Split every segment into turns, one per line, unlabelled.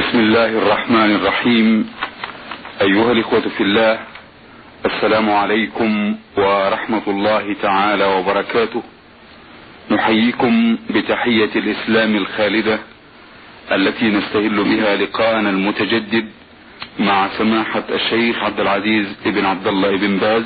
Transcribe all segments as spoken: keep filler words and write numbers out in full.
بسم الله الرحمن الرحيم. أيها الإخوة في الله، السلام عليكم ورحمة الله تعالى وبركاته. نحييكم بتحية الإسلام الخالدة التي نستهل بها لقاءنا المتجدد مع سماحة الشيخ عبد العزيز بن عبد الله بن باز،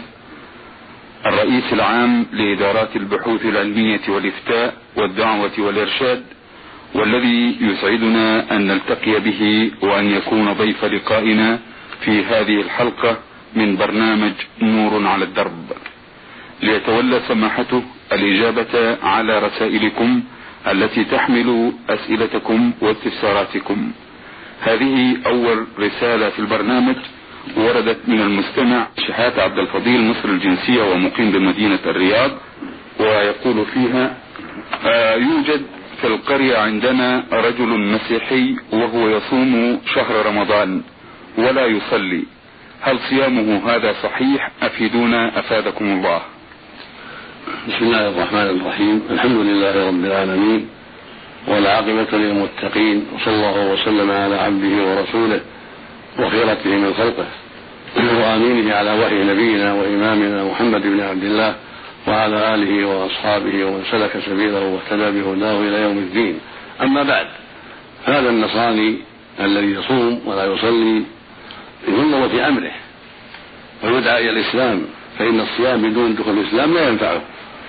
الرئيس العام لإدارات البحوث العلمية والإفتاء والدعوة والإرشاد، والذي يسعدنا أن نلتقي به وأن يكون ضيف لقائنا في هذه الحلقة من برنامج نور على الدرب، ليتولى سماحته الإجابة على رسائلكم التي تحمل أسئلتكم واستفساراتكم. هذه أول رسالة في البرنامج وردت من المستمع شحات عبد الفضيل، مصر الجنسية ومقيم بمدينة الرياض، ويقول فيها: آه يوجد في القرية عندنا رجل مسيحي وهو يصوم شهر رمضان ولا يصلي، هل صيامه هذا صحيح؟ أفيدونا أفادكم الله.
بسم الله الرحمن الرحيم. الحمد لله رب العالمين، والعاقبة للمتقين، وصلى الله وسلم على عبده ورسوله وخيرته من خلقه وآمينه على وحي نبينا وإمامنا محمد بن عبد الله وعلى آله وأصحابه ومن سلك سبيله واهتدى بهداه إلى يوم الدين. أما بعد، هذا النصراني الذي يصوم ولا يصلي بظلمة أمره ويدعى إلى الإسلام، فإن الصيام بدون دخول الإسلام لا ينفعه،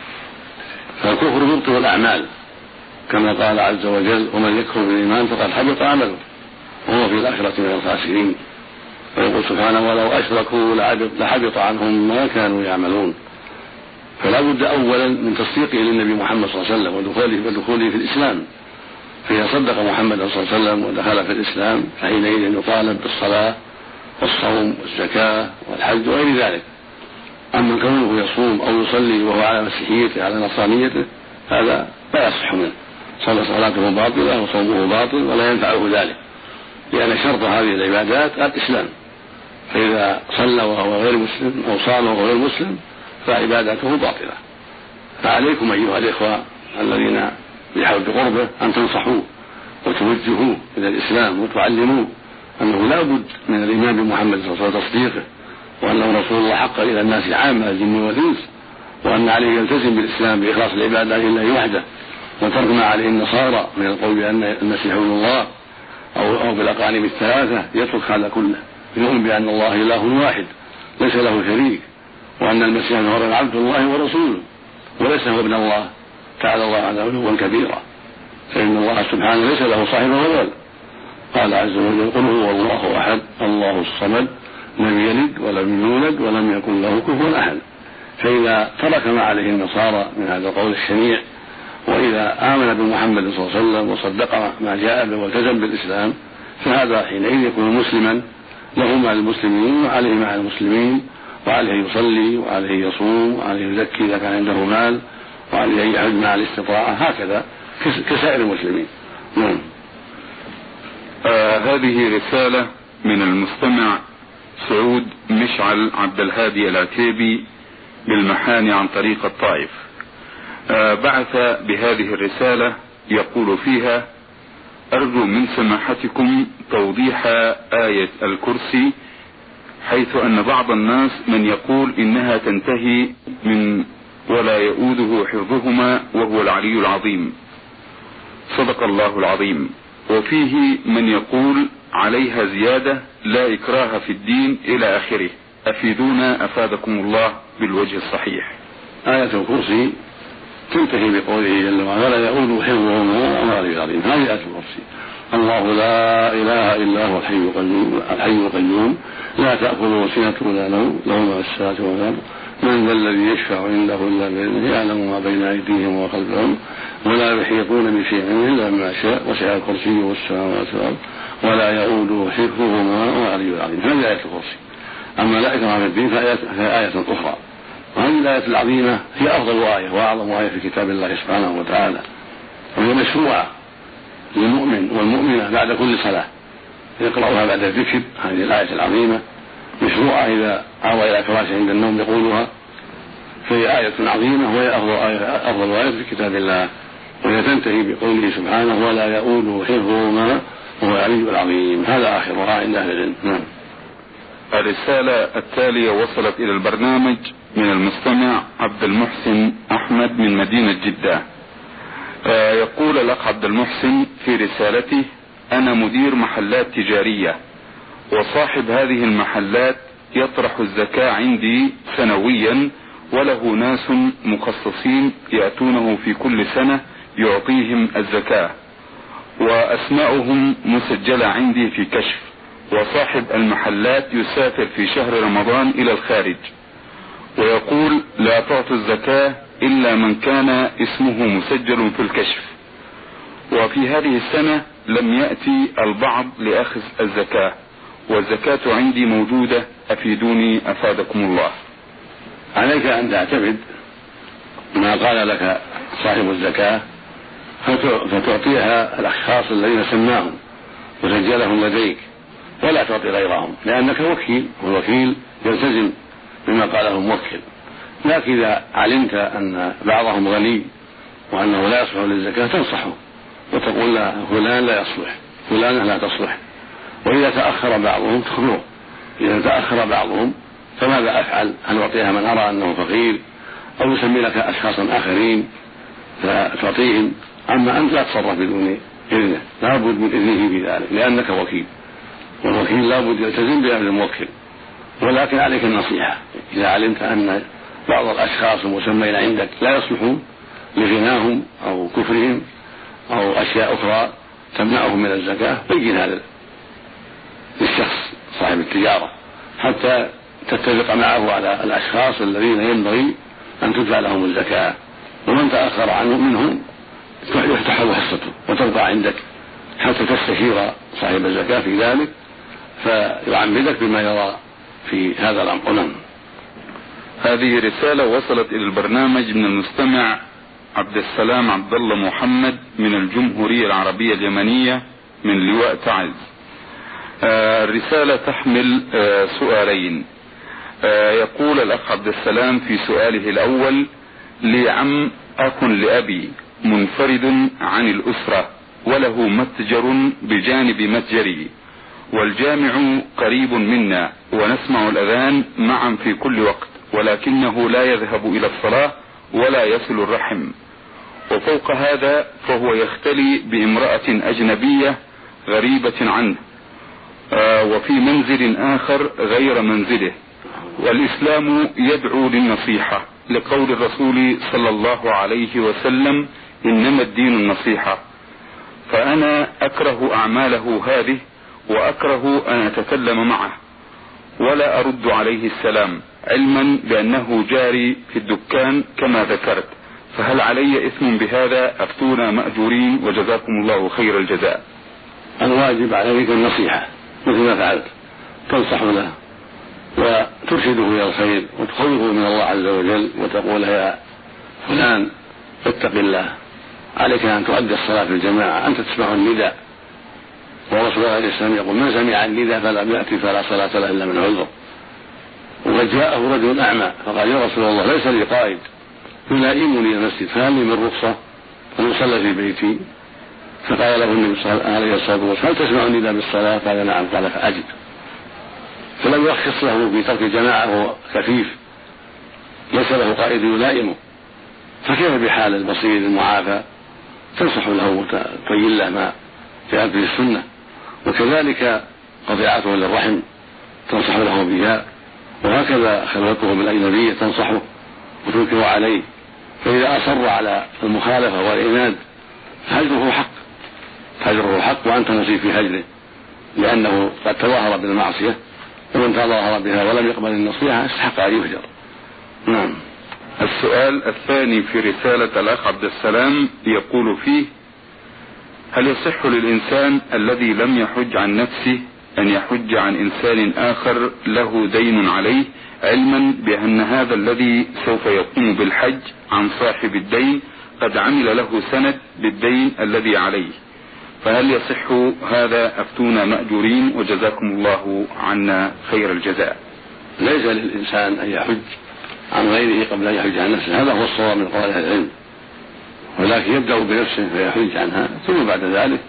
فالكفر يبطل الأعمال كما قال عز وجل: ومن يكفر بالإيمان فقد حبط عمله وهو في الآخرة من الخاسرين. ويقول سبحانه: ولو أشركوا لحبط عنهم ما كانوا يعملون. فلا بد أولا من تصديقه للنبي محمد صلى الله عليه وسلم ودخوله, ودخوله في الإسلام، فإذا صدق محمد صلى الله عليه وسلم ودخل في الإسلام فحينئذ يطالب بالصلاة والصوم والزكاة والحج وغير ذلك. أما كونه يصوم أو يصلي وهو على مسيحيته على نصرانيته هذا لا يصح منه، صلاته باطلة وصومه باطل ولا ينفعه ذلك، لأن شرط هذه العبادات الإسلام، فإذا صلى وهو غير مسلم أو صام وهو غير مسلم فعبادته باطلة. فعليكم أيها الإخوة الذين بحول قربه أن تنصحوه وتوجهوه إلى الإسلام وتعلموه أنه لا بد من الإيمان بمحمد صلى الله عليه وسلم وتصديقه، وأنه رسول الله حقا إلى الناس عامة الجن والإنس، وأن عليه يلتزم بالإسلام بإخلاص العبادة لله وحده، وترك ما عليه النصارى من القول بأن المسيح ابن الله أو, أو بالأقانيم الثلاثة، يترك هذا كله، يؤمن بأن الله إله واحد ليس له شريك، وأن المسيح هو عبد الله ورسوله وليس هو ابن الله، تعالى الله عنه علوا كبيرا، فإن الله سبحانه ليس له صاحب ولا ولد. قال عز وجل: قل هو الله أحد الله الصمد لم يلد ولم يولد ولم يكن له كفوا أحد. فإذا ترك ما عليه النصارى من هذا القول الشنيع، وإذا آمن بمحمد صلى الله عليه وسلم وصدق ما جاء به والتزم بالإسلام، فهذا حينئذ يكون مسلما، له مع المسلمين وعليه مع المسلمين، وعليه يصلي وعليه يصوم وعليه يزكي إذا كان عنده مال، وعليه يحج مع الاستطاعة، هكذا كسائر المسلمين. نعم.
آه هذه رسالة من المستمع سعود مشعل عبد الهادي العتيبي بالمحاني عن طريق الطائف. آه بعث بهذه الرسالة يقول فيها: أرجو من سماحتكم توضيح آية الكرسي، حيث أن بعض الناس من يقول إنها تنتهي من ولا يؤوده حفظهما وهو العلي العظيم، صدق الله العظيم، وفيه من يقول عليها زيادة لا إكراه في الدين إلى آخره، أفيدونا أفادكم الله بالوجه الصحيح.
آية الكرسي تنتهي بقوله جل وعلا: لا يؤوده حفظهما وهو العلي العظيم. هذه آية الكرسي: الله لا إله إلا هو الحي القيوم الحي القيوم لا تأخذه سنة ولا نوم له ما في السماوات والأرض من ذا الذي يشفع عنده إلا بإذنه يعلم ما بين أيديهم وخلفهم ولا يحيطون بشيء إلا بما شاء وسع كرسيه السماوات والأرض ولا يؤوده حفظهما وهو العلي العظيم. هذه آية الكرسي. أما لا إكراه في الدين فهي آية أخرى، وهذه الآية العظيمة هي أفضل آية وأعظم آية في كتاب الله سبحانه وتعالى، وهي مشروعة للمؤمن والمؤمنة بعد كل صلاة يقرأها بعد الذكر. هذه الآية العظيمة مشروعة إذا عوى إلى فراشه عند النوم يقولها، فهي آية عظيمة وهي أفضل آية, أفضل آية في كتاب الله، وهي تنتهي بقوله سبحانه: ولا يؤوده حفظهما وهو العلي العظيم. هذا آخرها عند أهل العلم. نعم.
الرسالة التالية وصلت إلى البرنامج من المستمع عبد المحسن أحمد من مدينة جدة. يقول الأخ عبد المحسن في رسالته: أنا مدير محلات تجارية، وصاحب هذه المحلات يطرح الزكاة عندي سنويا، وله ناس مخصصين يأتونه في كل سنة يعطيهم الزكاة، وأسماؤهم مسجلة عندي في كشف. وصاحب المحلات يسافر في شهر رمضان إلى الخارج ويقول: لا تعطوا الزكاة إلا من كان اسمه مسجل في الكشف، وفي هذه السنة لم يأتي البعض لأخذ الزكاة، والزكاة عندي موجودة، أفيدوني أفادكم الله.
عليك أن تعتمد ما قال لك صاحب الزكاة فتعطيها الأشخاص الذين سماهم وسجلهم لديك، ولا تعطي غيرهم، لأنك وكيل، والوكيل يلتزم بما قاله الموكل. لكن إذا علمت أن بعضهم غني وأنه لا يصلح للزكاة تنصحه وتقول له فلان لا يصلح، فلانة لا تصلح. وإذا تأخر بعضهم تخبره، إذا تأخر بعضهم فماذا أفعل؟ هل أعطيها من أرى أنه فقير، أو يسمي لك أشخاصا آخرين فتعطيهم؟ أما أنت لا تصرف بدون إذنه، لا بد من إذنه في ذلك، لأنك وكيل، والوكيل لا بد يلتزم بأمر الموكل. ولكن عليك النصيحة إذا علمت أن بعض الأشخاص المسمين عندك لا يصلحون لغناهم أو كفرهم أو أشياء أخرى تمنعهم من الزكاة، بين هذا للشخص صاحب التجارة حتى تتفق معه على الأشخاص الذين ينبغي أن تدفع لهم الزكاة، ومن تأخر عنه منهم يفتح له حصته وتبقى عندك حتى تستشير صاحب الزكاة في ذلك فيعمدك بما يرى في هذا الأمر.
هذه رسالة وصلت إلى البرنامج من المستمع عبد السلام عبد الله محمد من الجمهورية العربية اليمنية من لواء تعز. آه الرسالة تحمل آه سؤالين. آه يقول الأخ عبد السلام في سؤاله الأول: لي عم أخ لأبي منفرد عن الأسرة، وله متجر بجانب متجري، والجامع قريب منا، ونسمع الأذان معا في كل وقت، ولكنه لا يذهب إلى الصلاة ولا يصل الرحم. وفوق هذا فهو يختلي بامرأة أجنبية غريبة عنه، آه وفي منزل آخر غير منزله. والإسلام يدعو للنصيحة لقول الرسول صلى الله عليه وسلم: إنما الدين النصيحة. فأنا أكره أعماله هذه، وأكره أن أتكلم معه ولا أرد عليه السلام، علما بأنه جاري في الدكان كما ذكرت. فهل علي إثم بهذا؟ أفتونا مأجورين وجزاكم الله خير الجزاء.
الواجب عليك النصيحة مثل ما فعلت، تنصح له وترشده إلى الخير وتخوفه من الله عز وجل، وتقول: يا فلان اتق الله، عليك أن تؤدي الصلاة في الجماعة، أنت تسمع النداء، ورسول الله عليه السلام يقول: من سمع النداء فلم يأتي فلا صلاة له إلا من عذر. وقد جاءه رجل أعمى فقال: يا رسول الله ليس لي قائد يلائمني المسجد، فهل لي من رخصة أن أصلي في بيتي؟ فقال له النبي عليه الصلاة والسلام: هل تسمع النداء بالصلاة؟ قال: نعم. قال: فأجب. فلم يرخص له في ترك الجماعة وهو كفيف ليس له قائد يلائمه، فكيف بحال البصير المعافى؟ تنصح له وتبين له ما جاءت به السنة. وكذلك قطيعته للرحم تنصح له بها، وهكذا خلوته بالأجنبية تنصحه وتنكر عليه. فإذا أصر على المخالفة والعناد فهجره حق، هجره حق وأنت مصيب في هجره، لأنه قد تظاهر بالمعصية، ومن تظاهر بها ولم يقبل النصيحة استحق أن يهجر. نعم.
السؤال الثاني في رسالة الأخ عبد السلام يقول فيه: هل يصح للإنسان الذي لم يحج عن نفسه أن يحج عن إنسان آخر له دين عليه، علما بأن هذا الذي سوف يقوم بالحج عن صاحب الدين قد عمل له سند بالدين الذي عليه؟ فهل يصح هذا؟ أفتونا مأجورين وجزاكم الله عنا خير الجزاء.
ليس للإنسان أن يحج عن غيره قبل أن يحج عن نفسه، هذا هو الصواب من قول أهل العلم، ولكن يبدأ بنفسه فيحج عنها، ثم بعد ذلك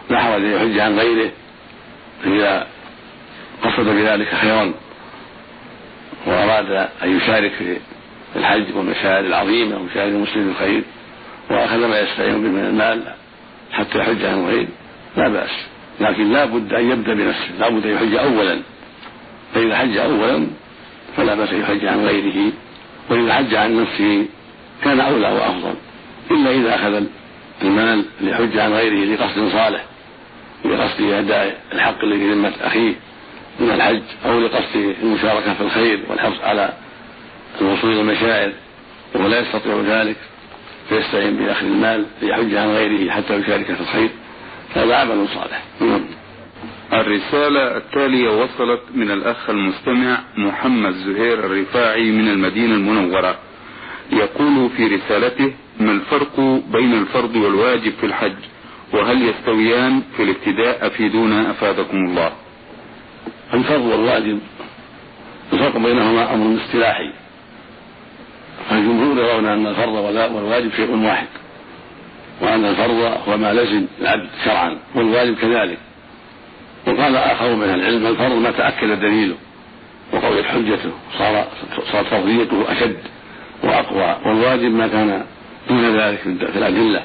لا حرج أن يحج عن غيره إذا قصد بذلك خيرا وأراد أن يشارك في الحج والمشاعر العظيمة ومشاعر المسلمين الخير وأخذ ما يستعين به من المال حتى يحج عن غيره لا بأس، لكن لا بد أن يبدأ بنفسه، لا بد أن يحج أولا، فإذا حج أولا فلا بأس أن يحج عن غيره، وإذا حج عن نفسه كان أولى وأفضل، إلا إذا أخذ المال ليحج عن غيره لقصد صالح، لقصد أداء الحق الذي في ذمة أخيه من الحج، أو لقصد المشاركة في الخير والحرص على الوصول إلى المشاعر وهو لا يستطيع ذلك فيستعين بأخذ المال ليحج عن غيره حتى يشارك في الخير، فهذا عمل صالح.
الرسالة التالية وصلت من الأخ المستمع محمد زهير الرفاعي من المدينة المنورة، يقول في رسالته: ما الفرق بين الفرض والواجب في الحج، وهل يستويان في الابتداء؟ أفيدونا أفادكم الله.
الفرض والواجب الفرق بينهما أمر اصطلاحي، فالجمهور يرون أن الفرض والواجب شيء واحد، وأن الفرض هو ما لزم العبد شرعا والواجب كذلك. وقال آخر من العلم: الفرض ما تأكد دليله وقويت حجته صار صارت فرضيته أشد وأقوى، والواجب ما كان دون ذلك في الأدلة.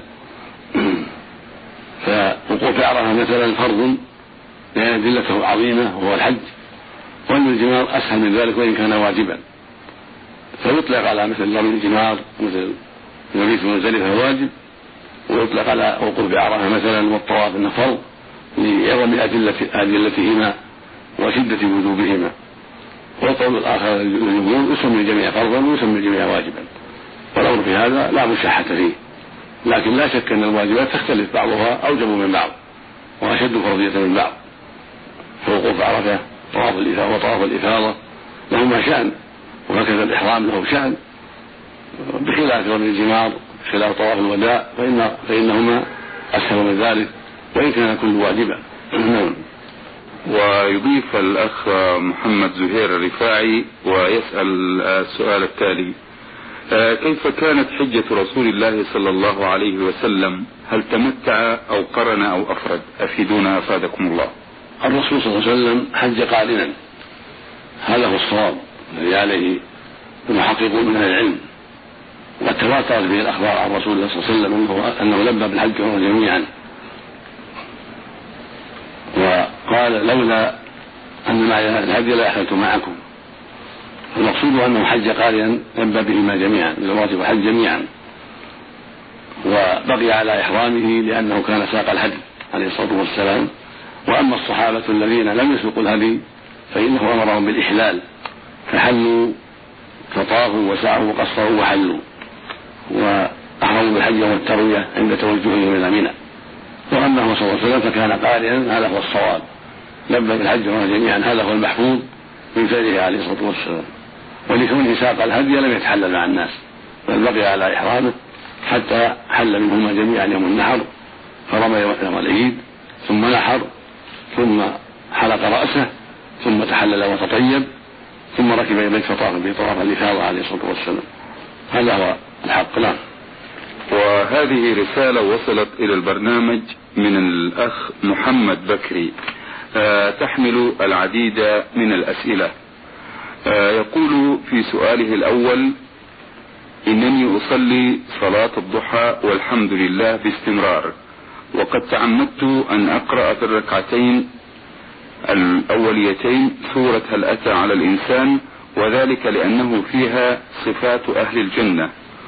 فوقوف عرفة مثلا فرض لأن أدلته عظيمة وهو الحج، وأن الجمار أسهل من ذلك وإن كان واجبا، فيطلق على مثل رمي الجمار مثل المبيت في مزدلفة واجب، ويطلق على وقوف بعرفة مثلا والطواف أنه فرض لعظم أدلتهما وشدة وجوبهما. والقول الآخر الجمهور يسمي الجميع فرضا ويسمي الجميع واجبا، والأمر في هذا لا مشاحة فيه، لكن لا شك أن الواجبات تختلف، بعضها أوجب من بعض وأشد فرضية من بعض، فوقوف عرفة طواف الإفاضة وطواف الإفاضة لهما شأن، وهكذا الإحرام له شأن، بخلاف رمي الجمار خلاف طواف الوداع فإن فإنهما أسهل من ذلك وإن كان كل واجبا.
ويضيف الأخ محمد زهير الرفاعي ويسأل السؤال التالي: كيف كانت حجة رسول الله صلى الله عليه وسلم؟ هل تمتع أو قرن أو أفرد؟ أفيدونا أفادكم الله.
الرسول صلى الله عليه وسلم حج قارنا، هذا هو الصواب الذي عليه المحققون من العلم، وقد تواترت به الأخبار عن رسول الله صلى الله عليه وسلم أنه لبى بالحج جميعا، وقال: لولا أن معي الهدي لأحللت معكم. المقصود أنه حج قارنا لبى بهما جميعا، الواجب والحج جميعا، وبقي على إحرامه لأنه كان ساق الهدي عليه الصلاة والسلام. وأما الصحابة الذين لم يسوقوا الهدي فإنه أمرهم بالإحلال، فحلوا فطافوا وسعوا وقصروا وحلوا، وأحرموا بالحج والتروية عند توجههم إلى منى. وأنه صلى الله عليه وسلم فكان قارنا، هذا هو الصواب، لبى بالحج جميعا، هذا هو المحفوظ من فعله عليه الصلاة والسلام. ولكونه ساق الهدي لم يتحلل مع الناس، بل بقي على إحرامه حتى حل منهما جميعا يوم النحر، فرمى يوم العيد ثم نحر ثم حلق رأسه ثم تحلل وتطيب ثم ركب البيت فطاف به طواف الإفاضة عليه الصلاة والسلام. هذا هو الحق. لا.
وهذه رسالة وصلت إلى البرنامج من الأخ محمد بكري، أه تحمل العديد من الأسئلة. أه يقول في سؤاله الأول: إنني أصلي صلاة الضحى والحمد لله باستمرار، وقد تعمدت أن أقرأ في الركعتين الأوليتين سورة هل أتى على الإنسان، وذلك لأنه فيها صفات أهل الجنة،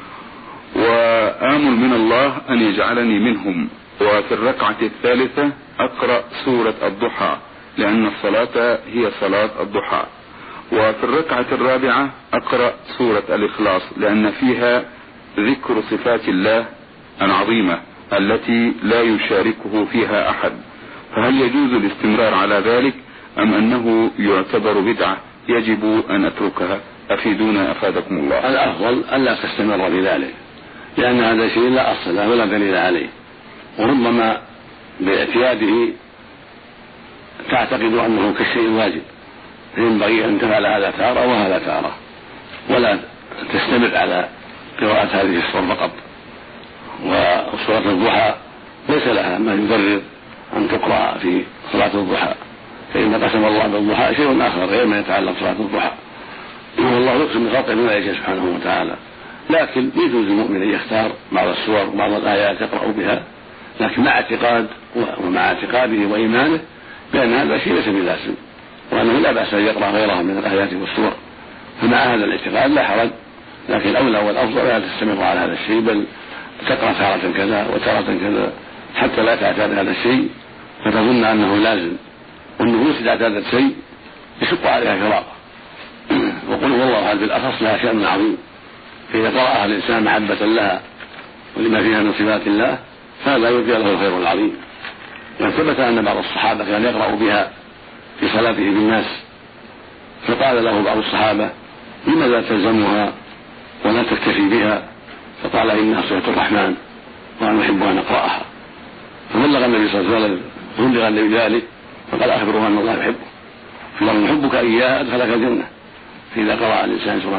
وآمل من الله أن يجعلني منهم. وفي الركعة الثالثة أقرأ سورة الضحى لأن الصلاة هي صلاة الضحى. وفي الركعة الرابعة أقرأ سورة الإخلاص لأن فيها ذكر صفات الله العظيمة التي لا يشاركه فيها أحد. فهل يجوز الاستمرار على ذلك أم أنه يعتبر بدعة يجب أن أتركها؟ أفيدونا أفادكم الله.
الأفضل أن لا تستمر بذلك، لأن هذا شيء لا أصل له ولا دليل عليه، وربما باعتياده تعتقد أنه كالشيء الواجب، فينبغي أن تفعل هذا تارة وهذا تارة، ولا تستمر على قراءة هذه السور فقط. وصورة الضحى ليس لها ما يبرر أن تقرأ في صلاة الضحى، فإن قسم الله بالضحى شيء آخر غير ما يتعلق صلاة الضحى، والله يقسم بخلقه بما يشاء سبحانه وتعالى. لكن يجوز المؤمن أن يختار بعض السور بعض الآيات يقرأ بها، لكن مع اعتقاد ومع اعتقاده وإيمانه بأن هذا شيء ليس بلازم، وأنه لا بأس أن يقرأ غيرها من الآيات والسور، فمع هذا الاعتقاد لا حرج. لكن الأولى والأفضل لا تستمر على هذا الشيء، بل تقرأ تارة كذا وتارة كذا حتى لا تعتاد هذا الشيء فتظن أنه لازم، والنفوس إذا اعتادت شيء يشق عليها فراغه. وقل والله هذا بالأخص لها شأن عظيم، فإذا قرأها الإنسان محبة لها ولما فيها من صفات الله فهذا يرجى له الخير العظيم. وثبت أن بعض الصحابة كان يقرأ بها في صلاته بالناس، فقال له بعض الصحابة لماذا تلزمها ولا تكتفي بها؟ فقال إنها صفة الرحمن وأنا أحب أن أقرأها، فبلغ النبي صلى الله عليه وسلم بلغ النبي ذلك فقال أخبره أن الله يحبه، فلما يحبك إياه أدخلك الجنة. فإذا قرأ الإنسان سورة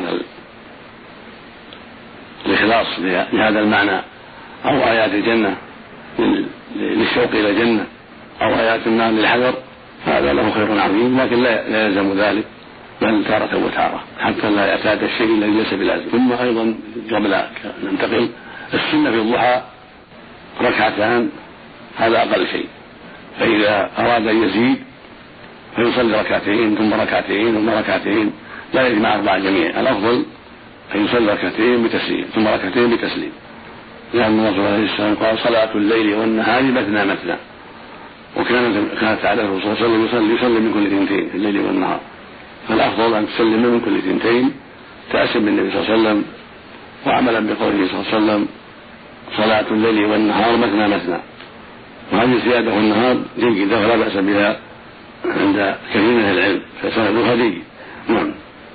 الإخلاص لهذا المعنى أو آيات الجنة للشوق إلى الجنة أو آيات النار للحذر فهذا له خير عظيم، لكن لا يلزم ذلك بل تارة وتارة حتى لا يعتاد الشيء الذي ليس بلازم. ثم أيضا قبل أن ننتقل السنة في الضحى ركعتان، هذا أقل شيء، فإذا أراد أن يزيد فيصلي ركعتين ثم ركعتين ثم ركعتين، لا يجمع أربع جميع. الأفضل أن يصلي ركعتين بتسليم ثم ركعتين بتسليم، لأن الرسول عليه السلام قال صلاة الليل والنهار مثنى مثنى، وكانت كانت عادته صلى الله عليه وسلم يصلي يصلي من كل اثنتين في الليل والنهار، فالأفضل أن تسلم من كل اثنتين تأسم بالنبي صلى الله عليه وسلم وعملا بقوله صلى الله عليه وسلم صلاة الليل والنهار مثنى مثنى. وهذه الزيادة والنهار جيدة ولا بأس بها عند كثير من العلم، فسندها جيد. نعم.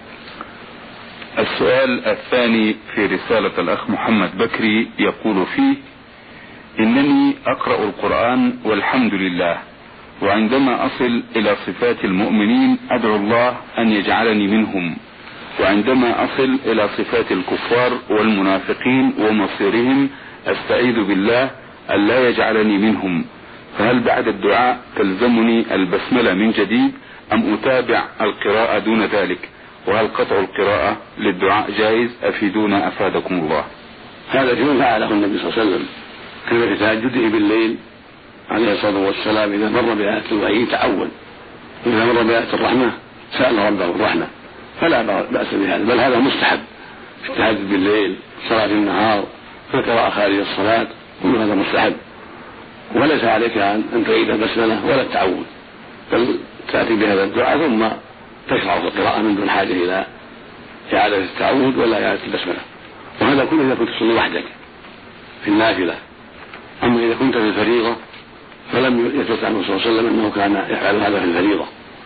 السؤال الثاني في رسالة الأخ محمد بكري يقول فيه: إنني أقرأ القرآن والحمد لله، وعندما أصل إلى صفات المؤمنين أدعو الله أن يجعلني منهم، وعندما أصل إلى صفات الكفار والمنافقين ومصيرهم أستعيذ بالله أن لا يجعلني منهم، فهل بعد الدعاء تلزمني البسملة من جديد أم أتابع القراءة دون ذلك؟ وهل قطع القراءة للدعاء جائز؟ أفيدونا أفادكم الله.
هذا شيء فعله النبي صلى الله عليه وسلم، كان في تهجده بالليل عليه الصلاة والسلام إذا مر بآية الوحي تعود، وإذا مر بآية الرحمة سأل ربه الرحمة، فلا بأس بهذا، بل هذا مستحب في التهجد بالليل، صلاة النهار، فالقراءة خارج الصلاة، كل هذا مستحب، وليس عليك أن تعيد البسملة ولا التعود، بل تأتي بهذا الدعاء ثم تشرع في القراءة من دون حاجة إلى إعادة التعود ولا إعادة البسملة. وهذا كله إذا كنت تصلي وحدك في النافلة. أما إذا كنت في الفريضة فلم يثبت عنه صلى الله عليه وسلم أنه كان يفعل هذا في الفريضة.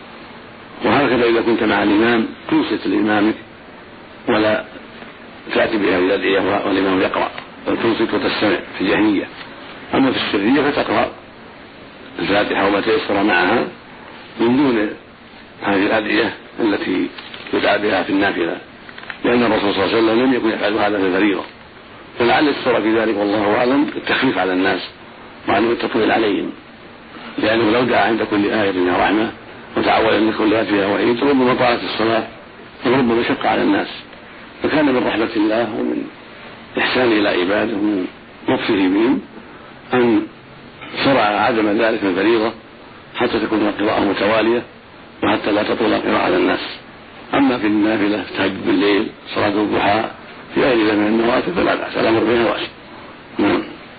وهكذا إذا كنت مع الإمام تنصت لإمامك ولا تأتي بها إلى الإياه والإمام يقرأ، بل تنصت وتستمع في الجهرية. أما في السرية فتقرأ الفاتحة وما تيسر معها من دون هذه الأدعية التي يدعى بها في النافلة، لأن الرسول صلى الله عليه وسلم لم يكن يفعل هذا في الفريضة، فلعل السر في ذلك والله أعلم التخفيف على الناس وعدم التطويل عليهم، لأنه لو دعا عند كل آية فيها رحمة وتعود أن كل آية فيها وعيد ربما طالت الصلاة وربما شق على الناس. فكان من رحمة الله ومن إحسانه إلى عباده ومن لطفه بهم أن شرع عدم ذلك في الفريضة حتى تكون القراءة متوالية وحتى لا تطول القراءة على الناس. أما في النافلة تهجد بالليل، صلاة الضحى، في غير من النوافل فلا بأس، الأمر بها واسع. نعم.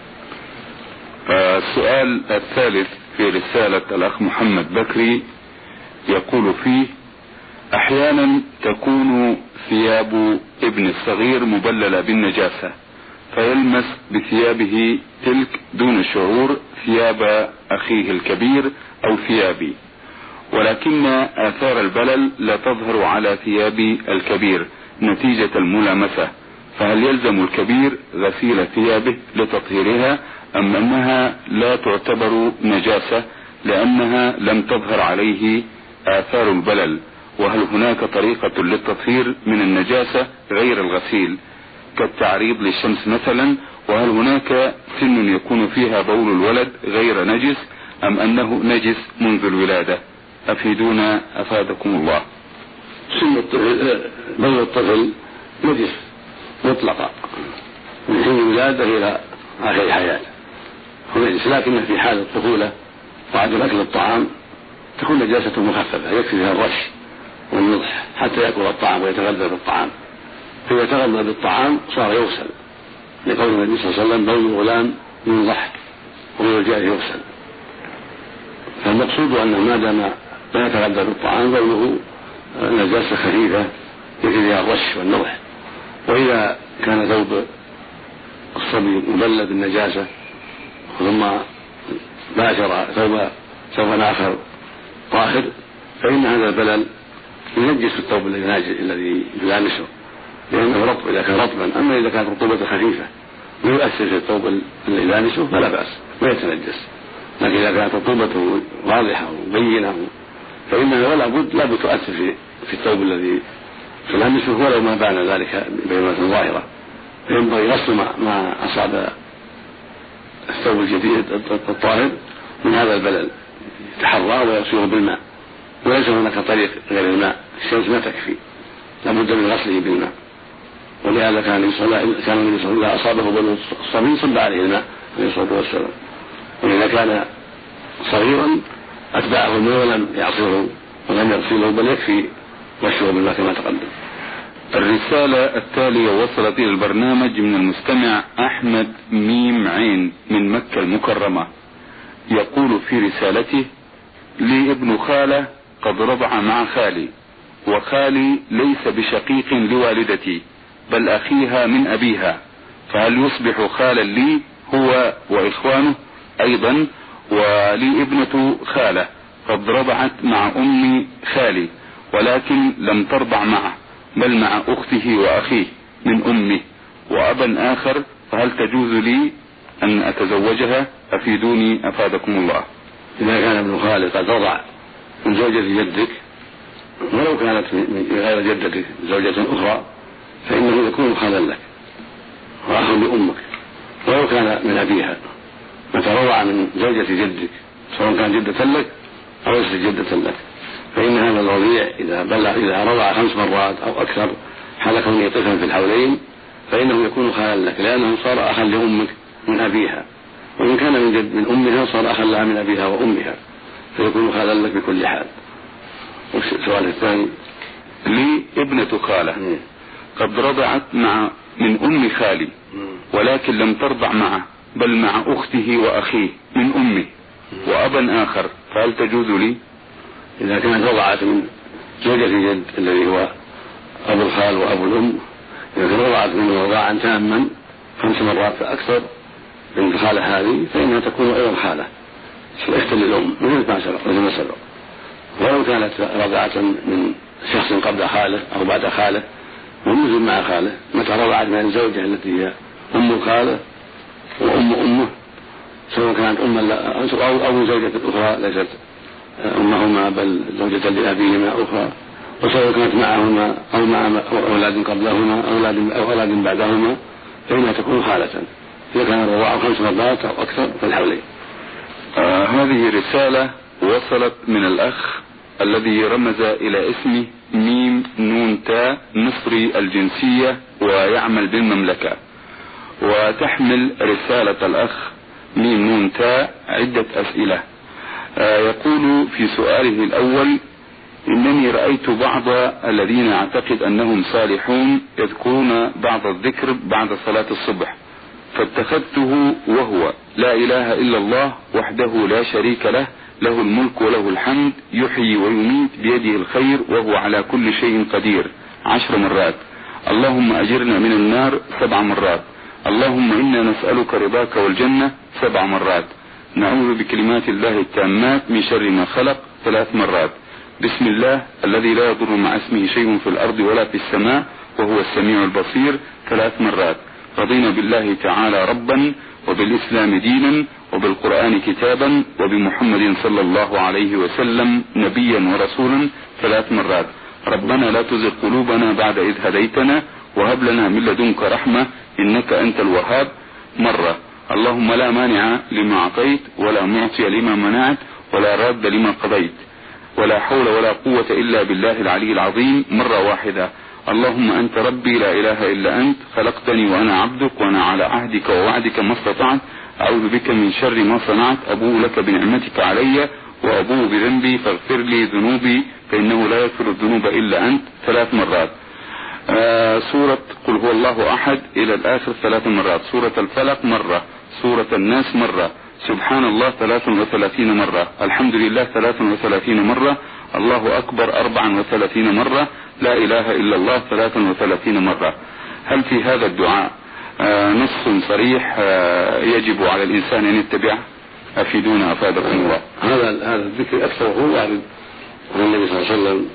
السؤال الثالث في رسالة الأخ محمد بكري يقول فيه: أحيانا تكون ثياب ابن الصغير مبللة بالنجاسة فيلمس بثيابه تلك دون شعور ثياب أخيه الكبير أو ثيابي، ولكن آثار البلل لا تظهر على ثياب الكبير نتيجة الملامسة، فهل يلزم الكبير غسيل ثيابه لتطهيرها أم أنها لا تعتبر نجاسة لأنها لم تظهر عليه آثار البلل؟ وهل هناك طريقة للتطهير من النجاسة غير الغسيل كالتعريض للشمس مثلا؟ وهل هناك سن يكون فيها بول الولد غير نجس أم أنه نجس منذ الولادة؟ أفيدونا أفادكم الله.
سن الطفل بول الطفل نجس مطلقا من حين الولادة إلى آخر حياته هو نجس، لكن في حال الطفولة وعدم أكل الطعام تكون نجاسة مخففة يكفي فيها الرش والنضح حتى يأكل الطعام ويتغذى بالطعام، فإذا تغذى بالطعام صار يغسل لقول النبي صلى الله عليه وسلم بول الغلام ينضح وبول الجارية يغسل. فالمقصود أنه ما دام لا يتغذى بالطعام بوله نجاسة خفيفة يكفي فيها الرش والنضح. وإذا كان ثوب الصبي مبلل بالنجاسة ثم باشر ثوب ثوبا آخر طاهر فإن هذا البلل ينجس الثوب الذي يلامسه لأنه رطب إذا كان رطبا. أما إذا كانت رطوبة خفيفة ويؤثر في الثوب الذي يلامسه فلا بأس ما يتنجس، لكن إذا كانت رطوبته واضحة وبينة فإنها ولا بد لا بد تؤثر في, في الثوب الذي يلامسه ولو ما بان ذلك بينة ظاهرة، فينبغي غسل ما أصاب الثوب الجديد الطاهر من هذا البلل يتحرى ويغسله بالماء، وليس هناك طريق غير الماء، الشمس ما تكفي لابد من غسله بالماء. ولهذا كان النبي صلى الله عليه وسلم إذا أصابه بول الصبي صب عليه الماء عليه الصلاة والسلام، وإذا كان صغيرا أتبعه الماء ولم يعصره ولم يغسله بل يكفي رشه بالماء كما تقدم.
الرسالة التالية وصلت إلى البرنامج من المستمع أحمد ميم عين من مكة المكرمة، يقول في رسالته: لي ابن خالة قد رضع مع خالي، وخالي ليس بشقيق لوالدتي بل أخيها من أبيها، فهل يصبح خالا لي هو وإخوانه؟ أيضا ولي ابنة خالة قد رضعت مع أم خالي ولكن لم ترضع معه بل مع أخته وأخيه من أمه وأبا آخر، فهل تجوز لي أن أتزوجها؟ أفيدوني أفادكم الله.
إذا كان ابن خالد قد رضع من زوجة جدك ولو كانت من غير جدتك زوجة أخرى فإنه يكون خالا لك وأخ لأمك، ولو كان من أبيها. متى رضع من زوجة جدك سواء كان جدة لك أو ليست جدة لك فإن هذا الرضيع إذا بلغ إذا رضع خمس مرات أو أكثر حال كونه طفلا في الحولين فإنه يكون خالا لك، لأنه صار أخا لأمك من أبيها، وإن كان من جد من أمها صار أخا لها من أبيها وأمها فيكون خالا لك بكل حال. والسؤال الثاني:
لي ابنة خالة قد رضعت مع من أم خالي ولكن لم ترضع معه بل مع أخته وأخيه من أمه وأبا آخر، فهل تجوز لي؟
إذا كانت رضعت من زوجة جد الذي هو أبو الخال وأبو الأم، إذا كانت رضعت منه رضاعا تاما خمس مرات فأكثر بنت الخالة هذه فإنها تكون أيضا خالة أخت للأم مثل ما سبق مثل ما سبق. ولو كانت رضعت من شخص قبل خاله أو بعد خاله ومثل مع خاله، متى رضعت من الزوجة التي هي أم الخالة وأم أمه سواء كانت أما أو أو زوجة أخرى ليست أمهما بل زوجة لأبيهما أخرى، وسواء كانت معهما أو مع أولاد قبلهما أو أولاد أو أولاد بعدهما فإنها تكون خالة إذا كان الرضاع خمس مرات أو أكثر فالحولين.
آه هذه رسالة وصلت من الأخ الذي رمز إلى اسمه ميم نون تاء مصري الجنسية ويعمل بالمملكة، وتحمل رسالة الأخ ميم نون تاء عدة أسئلة. آه يقول في سؤاله الأول: إنني رأيت بعض الذين أعتقد أنهم صالحون يذكرون بعض الذكر بعد صلاة الصبح فاتخذته وهو: لا إله إلا الله وحده لا شريك له له الملك وله الحمد يحيي ويميت بيده الخير وهو على كل شيء قدير عشر مرات، اللهم أجرنا من النار سبع مرات، اللهم إنا نسألك رضاك والجنة سبع مرات، نعوذ بكلمات الله التامات من شر ما خلق ثلاث مرات، بسم الله الذي لا يضر مع اسمه شيء في الأرض ولا في السماء وهو السميع البصير ثلاث مرات، رضينا بالله تعالى ربا وبالإسلام دينا وبالقرآن كتابا وبمحمد صلى الله عليه وسلم نبيا ورسولا ثلاث مرات، ربنا لا تزغ قلوبنا بعد إذ هديتنا وهب لنا من لدنك رحمة إنك أنت الوهاب مرة، اللهم لا مانع لما أعطيت ولا معطي لما منعت ولا راد لما قضيت ولا حول ولا قوة إلا بالله العلي العظيم مرة واحدة. اللهم أنت ربي لا إله إلا أنت، خلقتني وأنا عبدك وأنا على عهدك ووعدك ما استطعت، أعوذ بك من شر ما صنعت، أبوء لك بنعمتك علي وأبوء بذنبي فاغفر لي ذنوبي فإنه لا يغفر الذنوب إلا أنت ثلاث مرات. آه سورة قل هو الله أحد إلى الآخر ثلاث مرات، سورة الفلق مرة، سورة الناس مرة، سبحان الله ثلاث وثلاثين مرة، الحمد لله ثلاث وثلاثين مرة، الله أكبر أربع وثلاثين مرة، لا إله إلا الله ثلاث وثلاثين مرة. هل في هذا الدعاء آه نص صريح آه يجب على الإنسان أن يتبعه؟ أفيدونا أفادكم الله.
هذا هذا الذكر أكثر هو وارد عن النبي صلى الله عليه وسلم،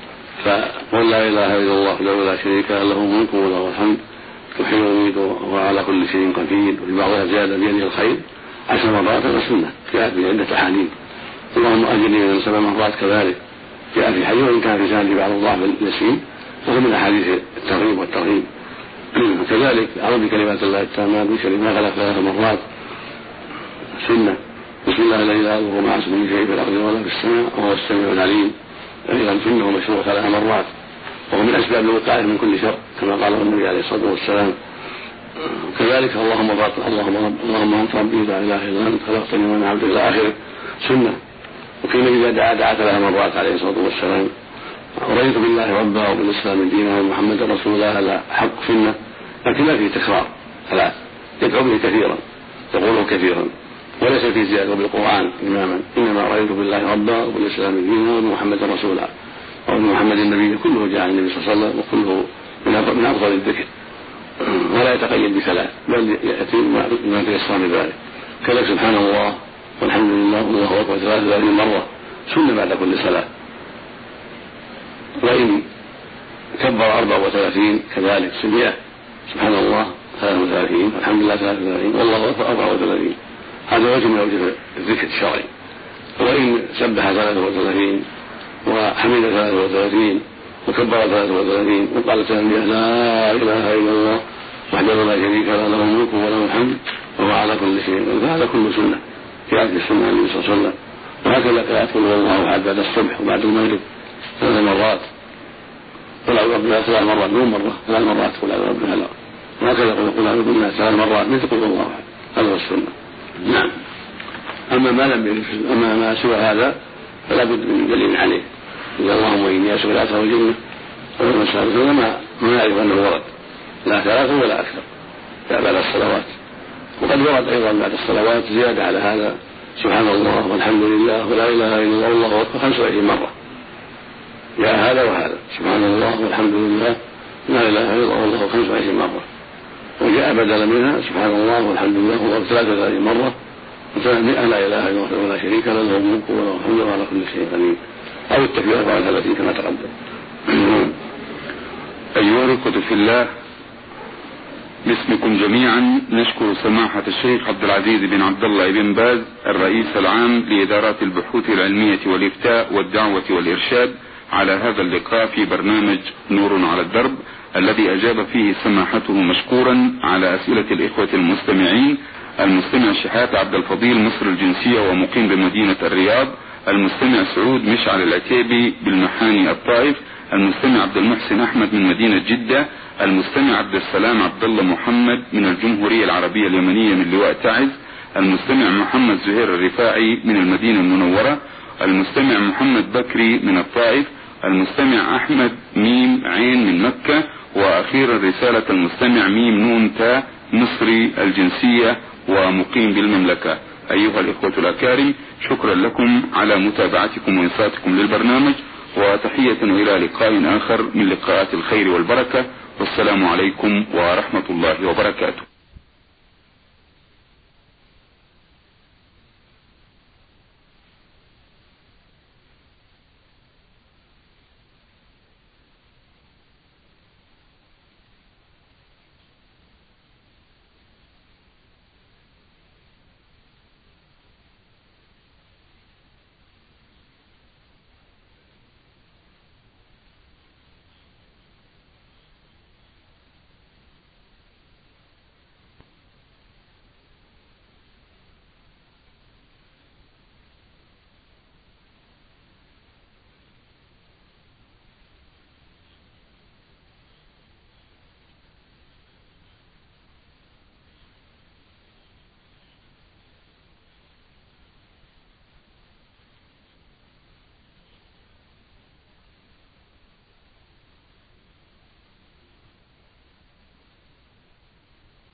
فقل لا إله إلا الله وحده لا شريك له، له الملك وله الحمد يحيي ويميت وهو على كل شيء قدير، وفي بعضها زيادة بيده الخير عشر مرات وسنة، جاءت بعدة أحاديث. اللهم أجرني من سبع مرات كذلك، جاء في حديث وإن كان في سند بعض الضعف اليسير، وهو من أحاديث الترغيب والترهيب. كذلك أعوذ بكلمات الله التامات من شر ما خلق ثلاث مرات سنة. بسم الله لا إله إلا هو مع اسمه شيء في الأرض ولا في السماء وهو السميع العليم، أيضا سنة ومشروع ثلاث مرات، وهو من أسباب الوقاية من كل شر كما قال النبي عليه الصلاة والسلام. كذلك اللهم باطل اللهم رب اللهم أنت ربي لا إله إلا أنت خلقتني وأنا عبدك إلى آخره سنة. وكان إذا دعا دعا ثلاث مرات عليه الصلاة والسلام. رضيت بالله ربا وبالإسلام دينا ومحمد رسول الله على حق سنة، لكن ما فيه تكرار ثلاث، يدعو به كثيرا يقوله كثيرا، وليس في زيادة بالقرآن إماما، إنما رضيت بالله ربا وبالإسلام دينا ومحمد رسول الله ومحمد النبي، كله جاء عن النبي صلى الله عليه وسلم وكله من أفضل الذكر، ولا يتقيد بثلاث بل يأتي ما تيسر بذلك. كذلك سبحان الله والحمد لله والله أكبر ثلاث وثلاثين مرة سنة بعد كل صلاة. وإن كبر أربع وثلاثين كذلك سمية، سبحان الله ثلاث وثلاثين والحمد لله ثلاث وثلاثين والله أكبر أربع وثلاثين، هذا وجه من أوجه الذكر الشرعي. وإن سبح ثلاث وثلاثين وحمد ثلاث وثلاثين وكبر ثلاث وثلاثين وقال تسمية لا إله إلا الله وحده لا شريك له له الملك وله الحمد وهو على كل شيء قدير، فهذا كل سنة جاءت السنة النبي صلى الله عليه وسلم. وهكذا قراءة قل هو الله أحد بعد الصبح وبعد المغرب ثلاث مرات، قل أعوذ بربنا ثلاث مرات دون مرة ثلاث مرات قل أعوذ بربنا لا، وهكذا قل أعوذ بربنا ثلاث مرات مثل قل هو الله أحد، هذا هو السنة. نعم. أما ما لم أما ما سوى هذا فلا بد من دليل عليه، إذا اللهم إني أسأل العصر والجنة والمساء ما ما يعرف أنه ورد لا ثلاثة ولا أكثر لا بعد الصلوات. وقد ورد أيضا بعد الصلوات زيادة على هذا سبحان الله والحمد لله ولا إله إلا الله والله أكبر خمس وعشرين مرة، جاء هذا وهذا سبحان الله والحمد لله لا إله إلا الله والله خمس وعشرين مرة، وجاء بدلا منها سبحان الله والحمد لله والله ثلاثة وثلاثين مرة وثلاثمائة لا إله إلا الله ولا شريك له له الملك وله الحمد وهو على كل شيء قدير، أو التكبير أربعة وثلاثين كما تقدم.
أيها الأخوة في الله، باسمكم جميعا نشكر سماحة الشيخ عبد العزيز بن عبد الله بن باز الرئيس العام لإدارات البحوث العلمية والإفتاء والدعوة والإرشاد على هذا اللقاء في برنامج نور على الدرب، الذي أجاب فيه سماحته مشكورا على أسئلة الإخوة المستمعين. المستمع شحات عبد الفضيل مصر الجنسية ومقيم بمدينة الرياض، المستمع سعود مشعل العتيبي بالمحاني الطائف، المستمع عبد المحسن أحمد من مدينة جدة، المستمع عبد السلام عبد الله محمد من الجمهورية العربية اليمنية من لواء تعز، المستمع محمد زهير الرفاعي من المدينة المنورة، المستمع محمد بكري من الطائف، المستمع أحمد ميم عين من مكة، وأخيرا رسالة المستمع ميم نون تا مصري الجنسية ومقيم بالمملكة. أيها الإخوة الأكارم، شكرا لكم على متابعتكم وإنصاتكم للبرنامج، وتحية إلى لقاء آخر من لقاءات الخير والبركة، والسلام عليكم ورحمة الله وبركاته.